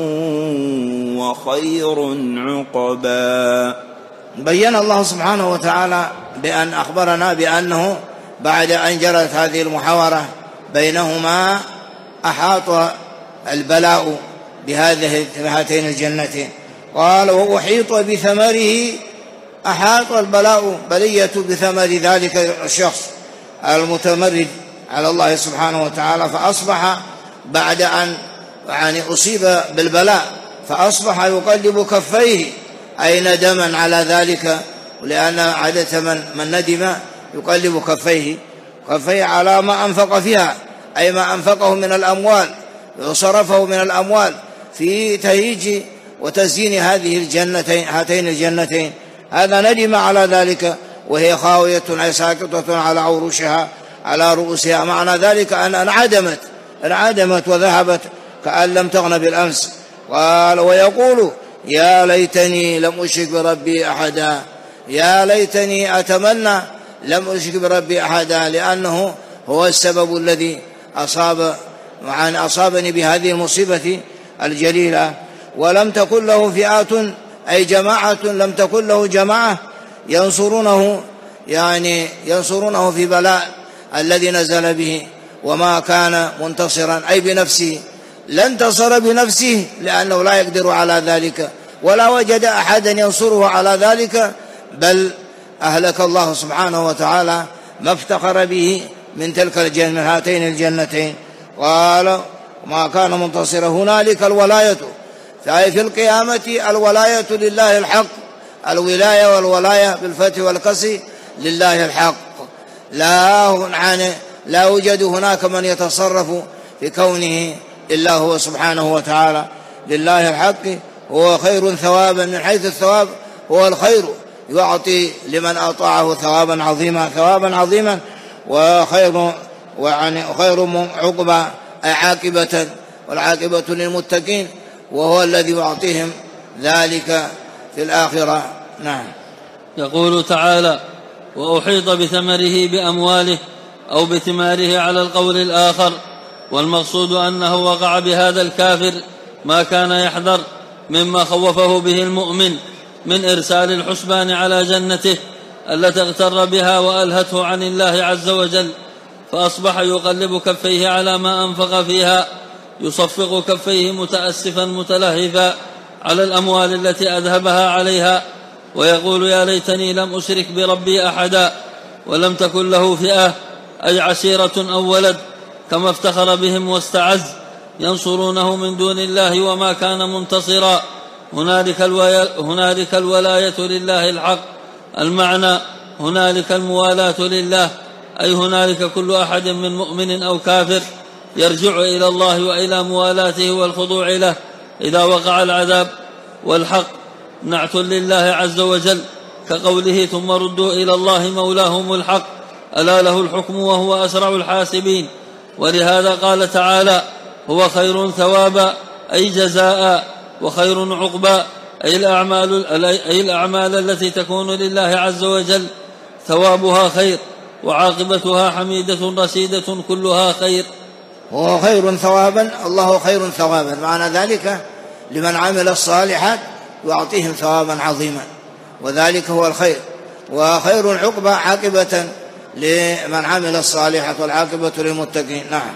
وخير عقبا. بين الله سبحانه وتعالى بأن أخبرنا بأنه بعد أن جرت هذه المحاورة بينهما أحاط البلاء بهاتين الجنتين. قال وأحيط بثمره، أحاط البلاء بلية بثمر ذلك الشخص المتمرد على الله سبحانه وتعالى، فأصبح بعد أن أصيب بالبلاء فأصبح يقلب كفيه أي ندما على ذلك، لأن عادة من ندم يقلب كفيه على ما أنفق فيها، أي ما أنفقه من الأموال وصرفه من الأموال في تهيج وتزيين هاتين الجنتين، هذا ندم على ذلك وهي خاوية أي ساقطة على عروشها على رؤوسها، معنى ذلك أن انعدمت وذهبت كأن لم تغن بالأمس. قال ويقول يا ليتني لم أشرك بربي أحدا، يا ليتني أتمنى لم أشرك بربي أحدا، لأنه هو السبب الذي أصابني بهذه المصيبة الجليلة. ولم تكن له فئة أي جماعة، لم تكن له جماعة ينصرونه في بلاء الذي نزل به، وما كان منتصرا أي بنفسه، لا انتصر بنفسه لأنه لا يقدر على ذلك ولا وجد أحدا ينصره على ذلك، بل أهلك الله سبحانه وتعالى ما افتخر به من تلك هاتين الجنتين. قال ما كان منتصرا. هنالك الولاية، في القيامة الولاية لله الحق، الولاية والولاية بالفتح والكسر لله الحق، لا يوجد هناك من يتصرف في كونه إلا هو سبحانه وتعالى. لله الحق هو خير ثوابا، من حيث الثواب هو الخير، يعطي لمن أطاعه ثوابا عظيما وخير عقبا أي عاقبة، والعاقبة للمتقين، وهو الذي يعطيهم ذلك في الآخرة. نعم. يقول تعالى وأحيط بثمره بأمواله أو بثماره على القول الآخر، والمقصود أنه وقع بهذا الكافر ما كان يحذر مما خوفه به المؤمن من إرسال الحسبان على جنته التي اغتر بها وألهته عن الله عز وجل، فأصبح يقلب كفيه على ما أنفق فيها، يصفق كفيه متأسفا متلهفا على الأموال التي أذهبها عليها، ويقول يا ليتني لم أشرك بربي أحدا ولم تكن له فئة أي عشيرة أو ولد، كما افتخر بهم واستعز، ينصرونه من دون الله وما كان منتصرا. هنالك الولاية لله الحق. المعنى هنالك الموالاة لله، أي هنالك كل أحد من مؤمن أو كافر يرجع إلى الله وإلى موالاته والخضوع له إذا وقع العذاب. والحق نعت لله عز وجل، كقوله ثم ردوا إلى الله مولاهم الحق ألا له الحكم وهو أسرع الحاسبين. ولهذا قال تعالى هو خير ثوابا أي جزاء، وخير عقبا أي الأعمال التي تكون لله عز وجل ثوابها خير وعاقبتها حميدة رشيدة كلها خير. هو خير ثوابا، الله خير ثوابا، معنى ذلك لمن عمل الصالحات يعطيهم ثوابا عظيما، وذلك هو الخير. وخير عقبة عاقبة لمن عمل الصالحات، والعاقبة للمتقين. نعم.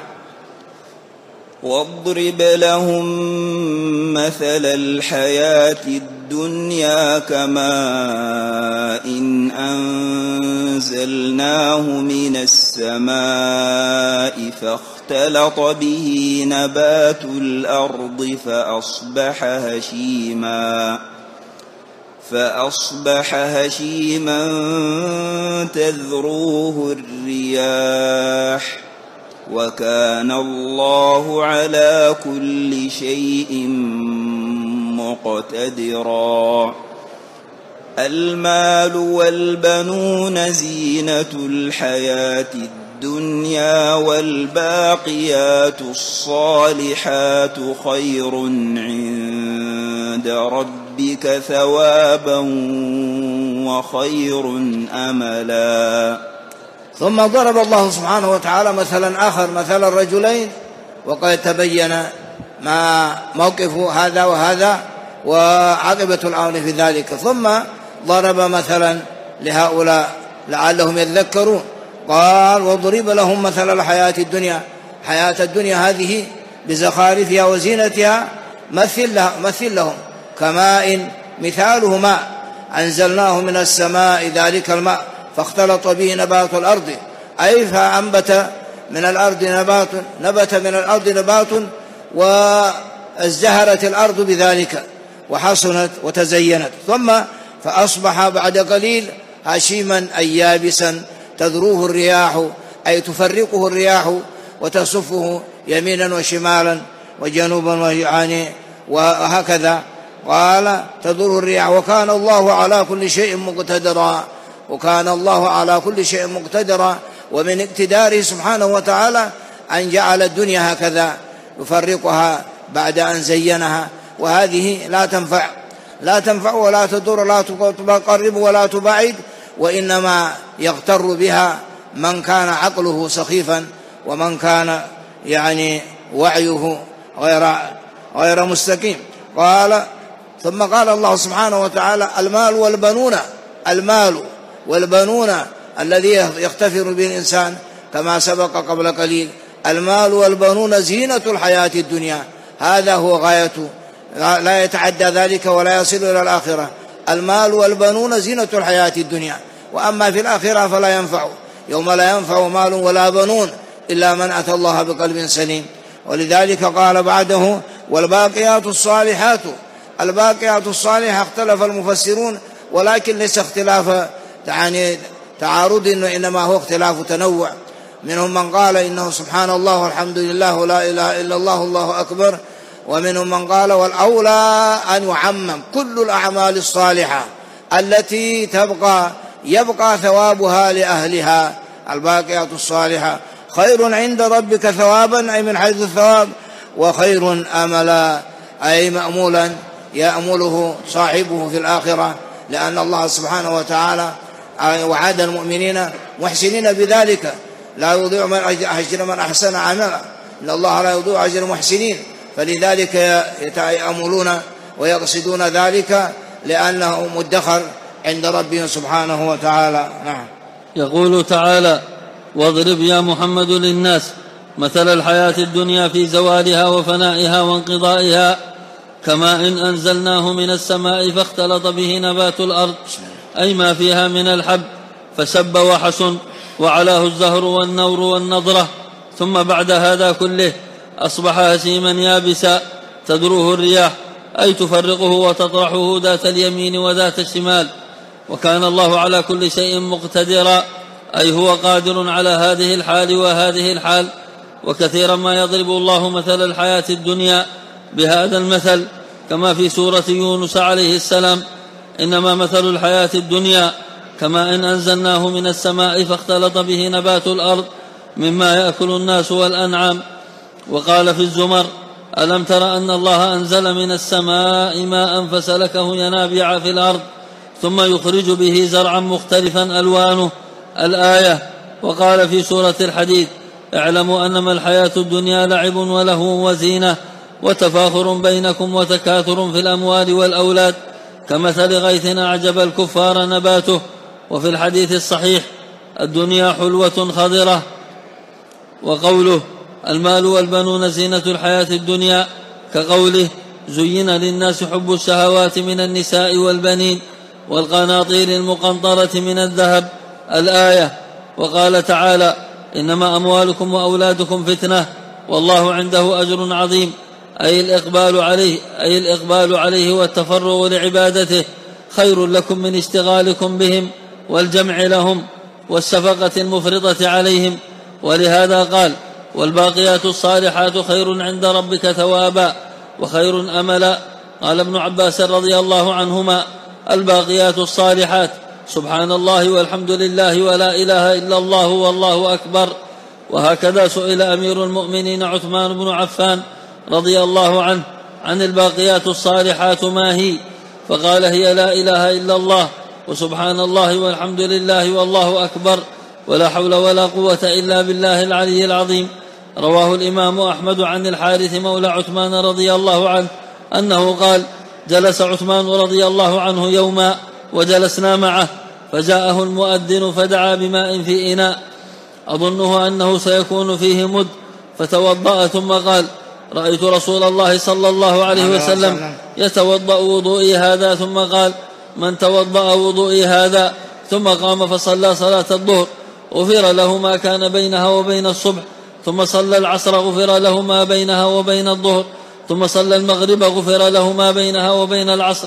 واضرب لهم مثل الحياة الدنيا كماء إن أنزلناه من السماء فاختلط به نبات الأرض فأصبح هشيما تذروه الرياح وكان الله على كل شيء مقتدرا. المال والبنون زينة الحياة الدنيا والباقيات الصالحات خير عند ربك ثوابا وخير أملا. ثم ضرب الله سبحانه وتعالى مثلا آخر، مثل الرجلين، وقد تبين ما موقف هذا وهذا وعاقبة الأمر في ذلك. ثم ضرب مثلا لهؤلاء لعلهم يذكرون، قال واضرب لهم مثل الحياة الدنيا. حياة الدنيا هذه بزخارفها وزينتها مثل لهم كماء، مثاله ماء أنزلناه من السماء، ذلك الماء فاختلط به نبات الأرض، أي فأنبت من الأرض نبات وازدهرت الأرض بذلك وحصنت وتزينت. ثم فأصبح بعد قليل هشيما أي يابسا تذروه الرياح، أي تفرقه الرياح وتصفه يمينا وشمالا وجنوبا وهكذا. قال تذروه الرياح وكان الله على كل شيء مقتدرا. وكان الله على كل شيء مقتدرا، ومن اقتداره سبحانه وتعالى أن جعل الدنيا هكذا يفرقها بعد أن زينها. وهذه لا تنفع ولا تضر، لا تقرب ولا تبعد، وإنما يغتر بها من كان عقله سخيفا، ومن كان وعيه غير مستقيم. ثم قال الله سبحانه وتعالى المال والبنون الذي يختفر به الإنسان، كما سبق قبل قليل. المال والبنون زينة الحياة الدنيا، هذا هو غايته، لا يتعدى ذلك ولا يصل إلى الآخرة. المال والبنون زينة الحياة الدنيا، وأما في الآخرة فلا ينفع، يوم لا ينفع مال ولا بنون إلا من أتى الله بقلب سليم. ولذلك قال بعده والباقيات الصالحات. الباقيات الصالحة اختلف المفسرون، ولكن ليس اختلاف تعارض، وإنما هو اختلاف تنوع. منهم من قال إنه سبحان الله والحمد لله ولا إله إلا الله الله أكبر، ومنهم من قال والأولى أن يعمم كل الأعمال الصالحة التي يبقى ثوابها لأهلها. الباقيات الصالحة خير عند ربك ثوابا، أي من حيث الثواب، وخير أملا، أي مأمولا يأمله صاحبه في الآخرة، لأن الله سبحانه وتعالى وعد المؤمنين محسنين بذلك: لا يضيع أجر من أحسن عملا، إن الله لا يضيع أجر المحسنين. فلذلك يأملون ويقصدون ذلك لأنه مدخر عند ربهم سبحانه وتعالى. نعم. يقول تعالى: واضرب يا محمد للناس مثل الحياة الدنيا في زوالها وفنائها وانقضائها كماء أنزلناه من السماء فاختلط به نبات الأرض، أي ما فيها من الحب، فسب وحسن، وعلاه الزهر والنور والنضرة، ثم بعد هذا كله أصبح هشيما يابسا تدروه الرياح، أي تفرقه وتطرحه ذات اليمين وذات الشمال. وكان الله على كل شيء مقتدرا، أي هو قادر على هذه الحال وهذه الحال. وكثيرا ما يضرب الله مثل الحياة الدنيا بهذا المثل، كما في سورة يونس عليه السلام: إنما مثل الحياة الدنيا كما إن أنزلناه من السماء فاختلط به نبات الأرض مما يأكل الناس والأنعام. وقال في الزمر: ألم تر أن الله أنزل من السماء ماء فسلكه ينابيع في الأرض ثم يخرج به زرعا مختلفا ألوانه، الآية. وقال في سورة الحديد: اعلموا أنما الحياة الدنيا لعب ولهو وزينة وتفاخر بينكم وتكاثر في الأموال والأولاد كمثل غيث أعجب الكفار نباته. وفي الحديث الصحيح: الدنيا حلوة خضرة. وقوله: المال والبنون زينة الحياة الدنيا، كقوله: زين للناس حب الشهوات من النساء والبنين والقناطير المقنطرة من الذهب، الآية. وقال تعالى: إنما أموالكم وأولادكم فتنة والله عنده أجر عظيم، أي الإقبال عليه والتفرغ لعبادته خير لكم من اشتغالكم بهم والجمع لهم والشفقة المفرطة عليهم. ولهذا قال: والباقيات الصالحات خير عند ربك ثوابا وخير أملا. قال ابن عباس رضي الله عنهما: الباقيات الصالحات سبحان الله والحمد لله ولا إله إلا الله والله أكبر. وهكذا سئل أمير المؤمنين عثمان بن عفان رضي الله عنه عن الباقيات الصالحات ما هي، فقال: هي لا إله إلا الله وسبحان الله والحمد لله والله أكبر ولا حول ولا قوة إلا بالله العلي العظيم. رواه الإمام أحمد عن الحارث مولى عثمان رضي الله عنه أنه قال: جلس عثمان رضي الله عنه يوما وجلسنا معه، فجاءه المؤذن فدعا بماء في إناء أظنه أنه سيكون فيه مد، فتوضأ ثم قال: رأيت رسول الله صلى الله عليه وسلم يتوضأ وضوئي هذا، ثم قال: من توضأ وضوئي هذا ثم قام فصلى صلاة الظهر غفر له ما كان بينها وبين الصبح، ثم صلى العصر غفر له ما بينها وبين الظهر، ثم صلى المغرب غفر له ما بينها وبين العصر،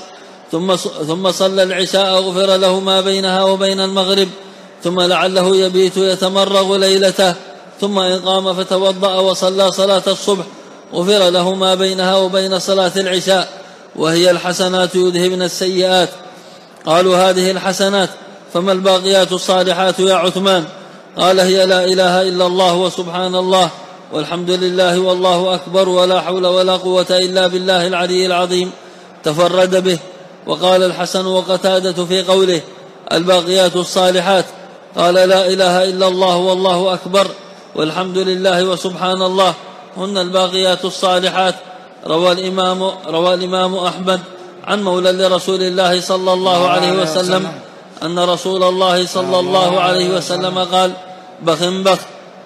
ثم صلى العشاء غفر له ما بينها وبين المغرب، ثم لعله يبيت يتمرغ ليلته، ثم إن قام فتوضأ وصلى صلاة الصبح غفر له ما بينها وبين صلاة العشاء. وهي الحسنات يذهبن السيئات. قالوا: هذه الحسنات فما الباقيات الصالحات يا عثمان؟ قال: هي لا إله إلا الله وسبحان الله والحمد لله والله أكبر ولا حول ولا قوة إلا بالله العلي العظيم، تفرد به. وقال الحسن وقتادة في قوله: الباقيات الصالحات، قال: لا إله إلا الله والله أكبر والحمد لله وسبحان الله هن الباقيات الصالحات. روى الإمام أحمد عن مولى لرسول الله صلى الله عليه وسلم أن رسول الله صلى الله عليه وسلم قال: بخ بخ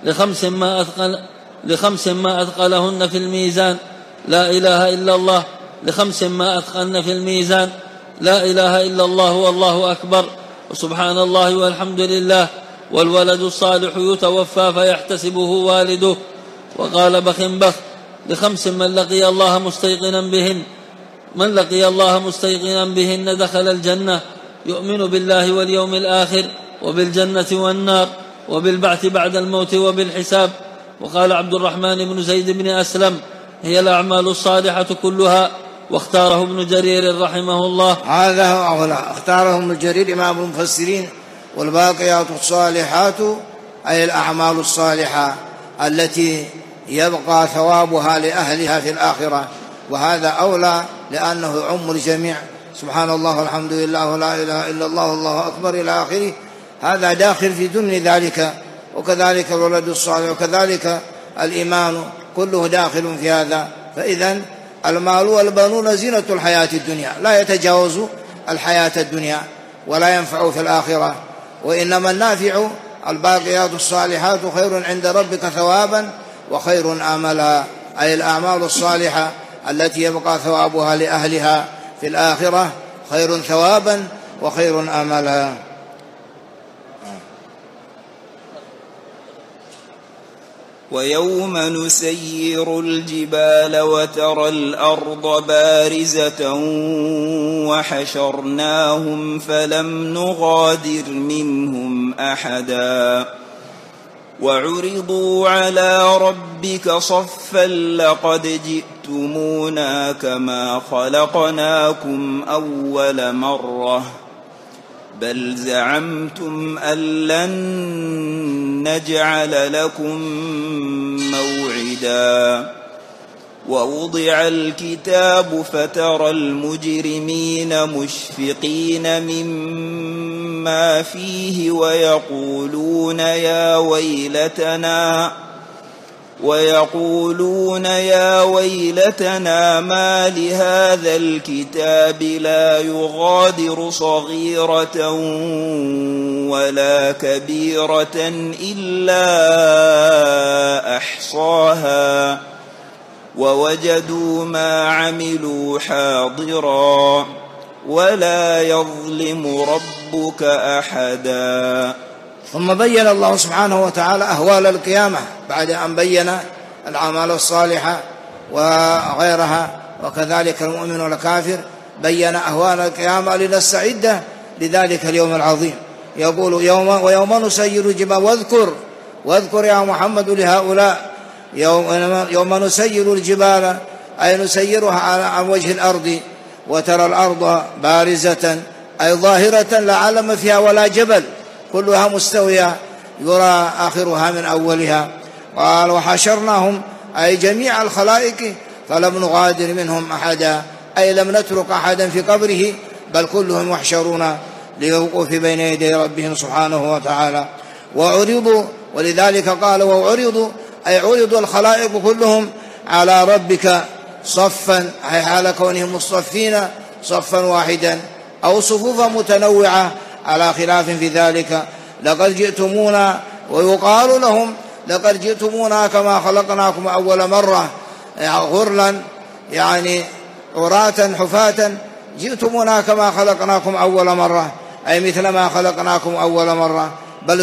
لخمس ما أثقلهن في الميزان لا إله إلا الله، لخمس ما أثقلن في الميزان لا إله إلا الله والله أكبر وسبحان الله والحمد لله، والولد الصالح يتوفى فيحتسبه والده. وقال: بخ بخ لخمس من لقي الله مستيقنا بهن دخل الجنة، يؤمن بالله واليوم الآخر وبالجنة والنار وبالبعث بعد الموت وبالحساب. وقال عبد الرحمن بن زيد بن أسلم: هي الأعمال الصالحة كلها. واختاره ابن جرير رحمه الله. هذا هو اختاره ابن جرير إمام المفسرين: والباقيات الصالحات أي الأعمال الصالحة التي يبقى ثوابها لأهلها في الآخرة. وهذا أولى لأنه يعم الجميع، سبحان الله والحمد لله ولا إله إلا الله والله أكبر إلى آخره، هذا داخل في ضمن ذلك. وكذلك الولد الصالح وكذلك الإيمان كله داخل في هذا. فإذن المال والبنون زينة الحياة الدنيا، لا يتجاوز الحياة الدنيا ولا ينفع في الآخرة، وإنما النافع الباقيات الصالحات خير عند ربك ثوابا وخير آملا، أي الأعمال الصالحة التي يبقى ثوابها لأهلها في الآخرة خير ثوابا وخير آملا. ويوم نسير الجبال وترى الأرض بارزة وحشرناهم فلم نغادر منهم أحدا وعرضوا على ربك صفا لقد جئتمونا كما خلقناكم أول مرة بل زعمتم أن لن نجعل لكم موعدا ووضع الكتاب فترى المجرمين مشفقين مما فيه ويقولون يا ويلتنا ما لهذا الكتاب لا يغادر صغيرة ولا كبيرة إلا أحصاها ووجدوا ما عملوا حاضرا ولا يظلم ربك أحدا. ثم بين الله سبحانه وتعالى أهوال القيامة بعد أن بين الأعمال الصالحة وغيرها وكذلك المؤمن والكافر، بين أهوال القيامة لنستعد لذلك اليوم العظيم. يقول ويوم نسير الجبال واذكر يا محمد لهؤلاء يوم نسير الجبال أي نسيرها عن وجه الأرض وترى الأرض بارزة أي ظاهرة لا علم فيها ولا جبل، كلها مستوية يرى آخرها من أولها. قال وحشرناهم أي جميع الخلائق فلم نغادر منهم أحدا أي لم نترك أحدا في قبره بل كلهم يحشرون للوقوف بين يدي ربهم سبحانه وتعالى. وعرضوا ولذلك قال وعرضوا أي عرض الخلائق كلهم على ربك صفا أي حال كونهم مصطفين صفا واحدا أو صفوفا متنوعة على خلاف في ذلك. لقد جئتمونا ويقال لهم لقد جئتمونا كما خلقناكم أول مرة غرلا يعني عراة حفاة، جئتمونا كما خلقناكم أول مرة أي مثل ما خلقناكم أول مرة. بل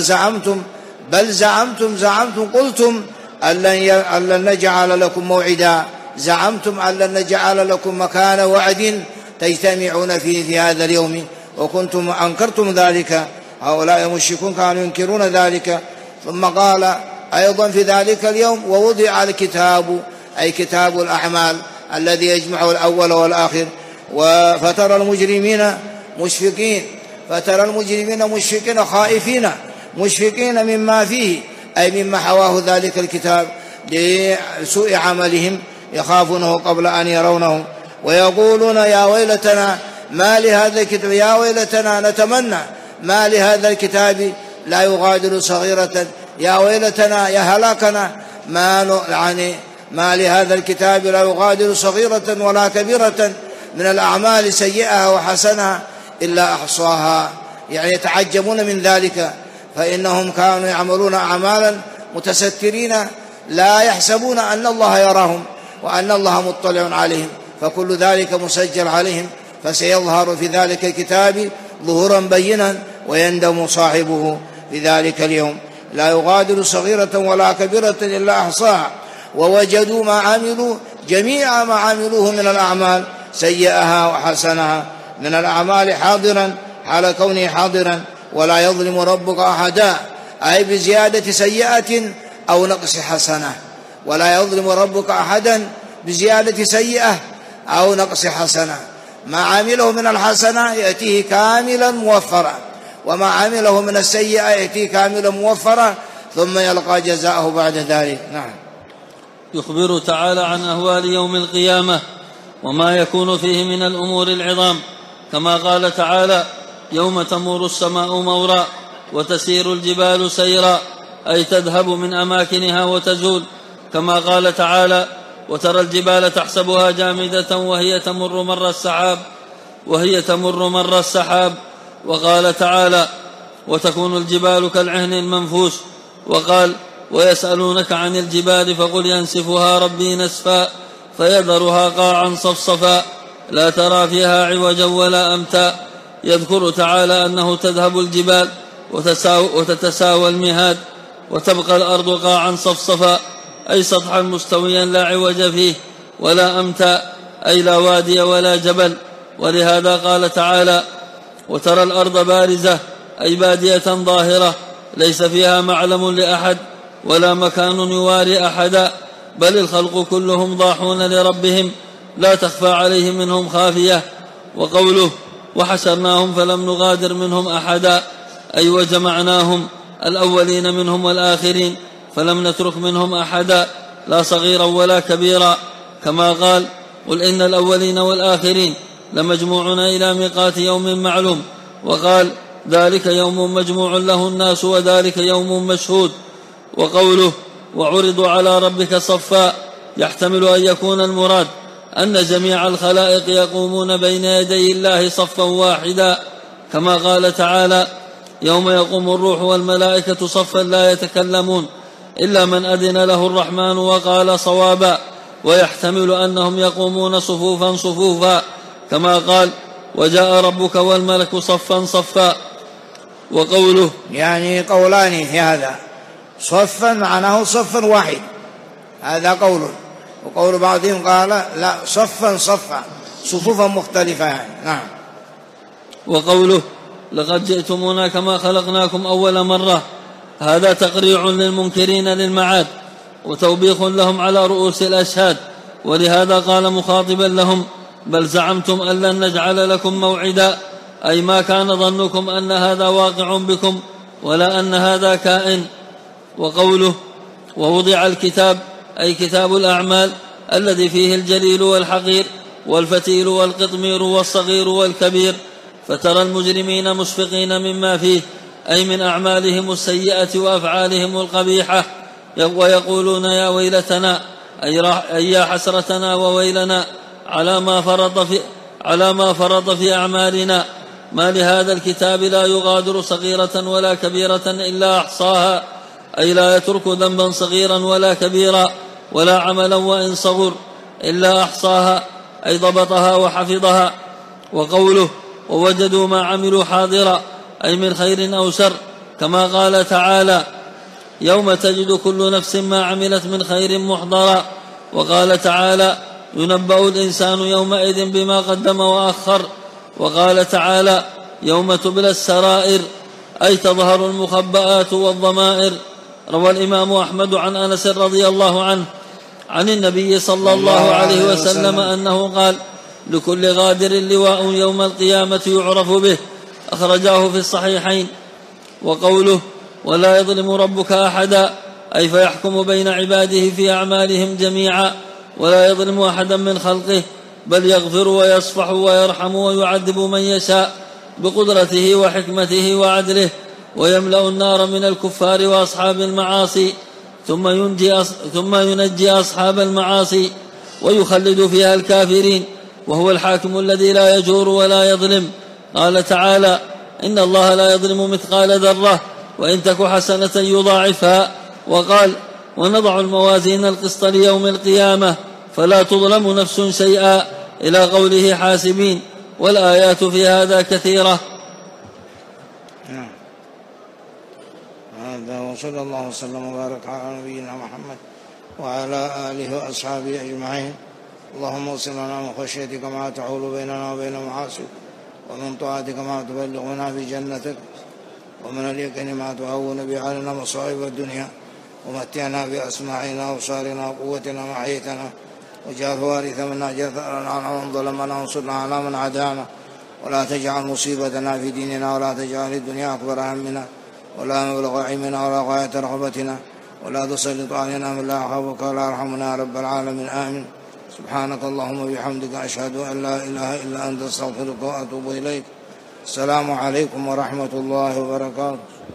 زعمتم قلتم أن لن نجعل لكم موعدا، زعمتم أن لن نجعل لكم مكان وعد تجتمعون فيه في هذا اليوم وكنتم أنكرتم ذلك. هؤلاء المشركون كانوا ينكرون ذلك. ثم قال أيضا في ذلك اليوم ووضع الكتاب أي كتاب الأعمال الذي يجمع الأول والآخر. فترى المجرمين مشفقين خائفين مشفقين مما فيه أي مما حواه ذلك الكتاب لسوء عملهم يخافونه قبل أن يرونه. ويقولون يا ويلتنا ما لهذا الكتاب، يا ويلتنا نتمنى ما لهذا الكتاب لا يغادر صغيرة، يا ويلتنا يا هلاكنا ما لهذا الكتاب لا يغادر صغيرة ولا كبيرة من الأعمال سيئة وحسنة إلا أحصاها. يعني يتعجبون من ذلك، فإنهم كانوا يعملون أعمالا متسترين لا يحسبون أن الله يراهم وأن الله مطلع عليهم، فكل ذلك مسجل عليهم، فسيظهر في ذلك الكتاب ظهورا بينا ويندم صاحبه في ذلك اليوم. لا يغادر صغيرة ولا كبيرة إلا أحصاها ووجدوا ما عملوا جميع ما عملوه من الأعمال سيئها وحسنها من الأعمال حاضرا حال كونه حاضرا ولا يظلم ربك أحدا أي بزيادة سيئة أو نقص حسنة، ولا يظلم ربك أحدا بزيادة سيئة أو نقص حسنة. ما عمله من الحسنة يأتيه كاملا موفرا، وما عمله من السيئة يأتيه كاملا موفرا ثم يلقى جزاءه بعد ذلك. نعم. يخبر تعالى عن أهوال يوم القيامة وما يكون فيه من الأمور العظام، كما قال تعالى يوم تمور السماء مورا وتسير الجبال سيرا أي تذهب من أماكنها وتزول، كما قال تعالى وترى الجبال تحسبها جامدة وهي تمر مر السحاب، وقال تعالى وتكون الجبال كالعهن المنفوش، وقال ويسألونك عن الجبال فقل ينسفها ربي نسفا فيذرها قاعا صفصفا لا ترى فيها عوجا ولا أمتا. يذكر تعالى أنه تذهب الجبال وتتساوى المهاد وتبقى الأرض قاعا صفصفا أي سطحا مستويا لا عوج فيه ولا أمتا، أي لا وادي ولا جبل. ولهذا قال تعالى: وترى الأرض بارزة، أي بادية ظاهرة ليس فيها معلم لأحد ولا مكان يواري أحدا، بل الخلق كلهم ضاحون لربهم لا تخفى عليه منهم خافية. وقوله: وحشرناهم فلم نغادر منهم أحدا، أي وجمعناهم الأولين منهم والآخرين فلم نترك منهم أحدا لا صغيرا ولا كبيرا، كما قال: قل إن الأولين والآخرين لمجموعون إلى ميقات يوم معلوم. وقال: ذلك يوم مجموع له الناس وذلك يوم مشهود. وقوله: وعرضوا على ربك صفا، يحتمل أن يكون المراد أن جميع الخلائق يقومون بين يدي الله صفا واحدا، كما قال تعالى: يوم يقوم الروح والملائكة صفا لا يتكلمون إلا من أذن له الرحمن وقال صوابا. ويحتمل أنهم يقومون صفوفا صفوفا، كما قال: وجاء ربك والملك صفا صفا. وقوله يعني قولان في هذا، صفا معناه صفا واحد، هذا قول، وقول بعضهم قال لا صفا صفا، صفوفا مختلفة يعني. نعم. وقوله: لقد جئتمونا كما خلقناكم أول مرة، هذا تقريع للمنكرين للمعاد وتوبيخ لهم على رؤوس الأشهاد. ولهذا قال مخاطبا لهم: بل زعمتم أن لن نجعل لكم موعدا، أي ما كان ظنكم أن هذا واقع بكم ولا أن هذا كائن. وقوله: ووضع الكتاب، أي كتاب الأعمال الذي فيه الجليل والحقير والفتيل والقطمير والصغير والكبير، فترى المجرمين مشفقين مما فيه، أي من أعمالهم السيئة وأفعالهم القبيحة، ويقولون: يا ويلتنا، أي يا حسرتنا وويلنا على ما فرط في أعمالنا، ما لهذا الكتاب لا يغادر صغيرة ولا كبيرة إلا أحصاها، أي لا يترك ذنبا صغيرا ولا كبيرا ولا عملا وإن صغر إلا أحصاها، أي ضبطها وحفظها. وقوله: ووجدوا ما عملوا حاضرا، أي من خير أو شر، كما قال تعالى: يوم تجد كل نفس ما عملت من خير محضرا. وقال تعالى: ينبأ الإنسان يومئذ بما قدم وأخر. وقال تعالى: يوم تبلى السرائر، أي تظهر المخبآت والضمائر. روى الإمام أحمد عن أنس رضي الله عنه عن النبي صلى الله عليه وسلم أنه قال: لكل غادر لواء يوم القيامة يعرف به، أخرجاه في الصحيحين. وقوله: ولا يظلم ربك أحدا، أي فيحكم بين عباده في أعمالهم جميعا، ولا يظلم أحدا من خلقه، بل يغفر ويصفح ويرحم ويعذب من يشاء بقدرته وحكمته وعدله، ويملأ النار من الكفار وأصحاب المعاصي، ثم ينجي أصحاب المعاصي ويخلد فيها الكافرين، وهو الحاكم الذي لا يجور ولا يظلم. قال تعالى: إن الله لا يظلم مثقال ذرة وإن تك حسنة يضاعفها. وقال: ونضع الموازين القسط ليوم القيامة فلا تظلم نفس شيئا، إلى قوله حاسبين. والآيات في هذا كثيرة. هذا وصلى الله وسلم وبارك على نبينا محمد وعلى آله وأصحابه أجمعين. اللهم اغفر لنا من خشيتك ما تحول بيننا وبين معاصيك، ومن طاعتك ما تبلغنا بجنتك، ومن اليقين ما تهون به علينا مصائب الدنيا، ومتعنا بأسماعنا وأبصارنا وقوتنا ما أحييتنا، واجعل وارث منا جثارا على من ظلمنا، وانصرنا على من عادانا، ولا تجعل مصيبتنا في ديننا، ولا تجعل الدنيا أكبر همنا ولا مبلغ علمنا ولا غاية رغبتنا، ولا تسلط علينا من لا يخافك ولا يرحمنا يا رب العالمين. آمين. سبحانك اللهم وبحمدك، أشهد أن لا إله إلا أنت، أستغفرك وأتوب إليك. السلام عليكم ورحمة الله وبركاته.